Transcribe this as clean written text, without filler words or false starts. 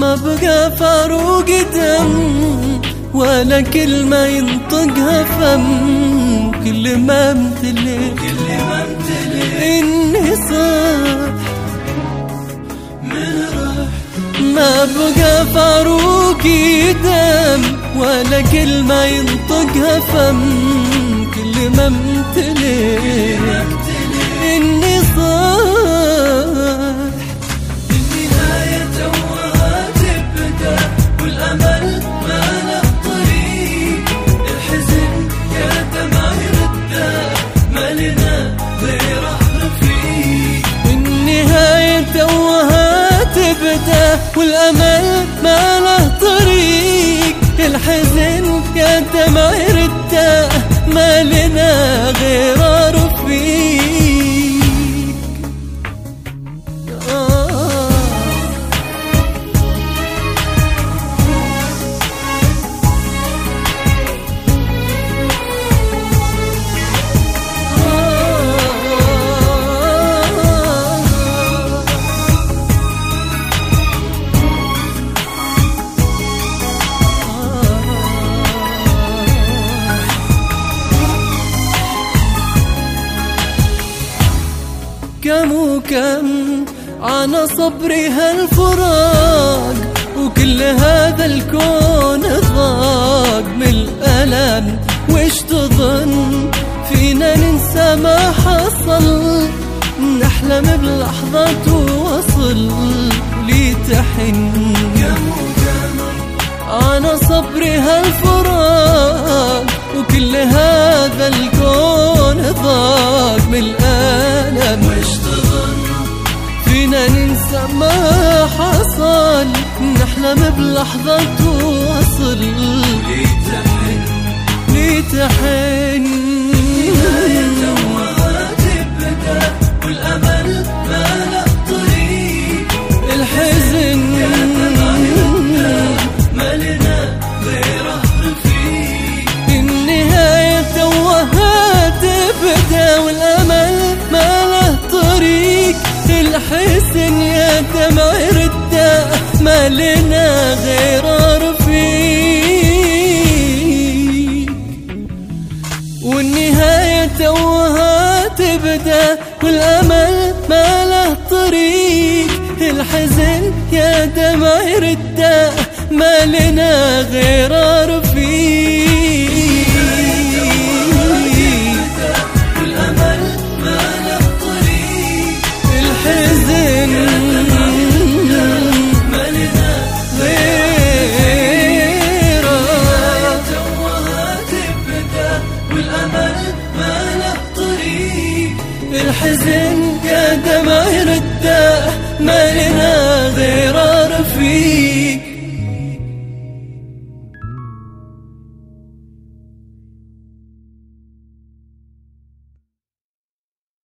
ما بقى فاروق دم ولا كلمة ينطقها فم، كل ما امتلك إني صح من رحت. ما بقى فاروق دم ولا كلمة ينطقها فم، كل ما امتلك إني صح. النهاية توها تبدأ والأمل ما له طريق، الحزن يا دمع يرده ما لنا غيره رفيق. النهاية توها تبدأ والأمل ما له طريق، الحزن يا دمع يرده ما لنا غير رفيق. كم وكم عانى صبري هالفراق، وكل هذا الكون ضاق من الألم. وش تظن فينا ننسى ما حصل، نحلم بلحظات وصل لتحن. كم وكم عانى صبري هالفراق، وكل هذا الكون ضاق من الألم. وش تظن فينا ننسى ما حصل، نحلم بلحظة وصل لتحن. النهاية توها تبدأ والأمل ما له طريق، الحزن يا دمع يرده ما لنا غيره رفيق. النهاية توها تبدأ والأمل ما له طريق، الحزن يا دمع يرده ما لنا غير رفيق. والنهاية توها تبدأ والأمل ما له طريق، الحزن يا دمع يرده ما لنا غير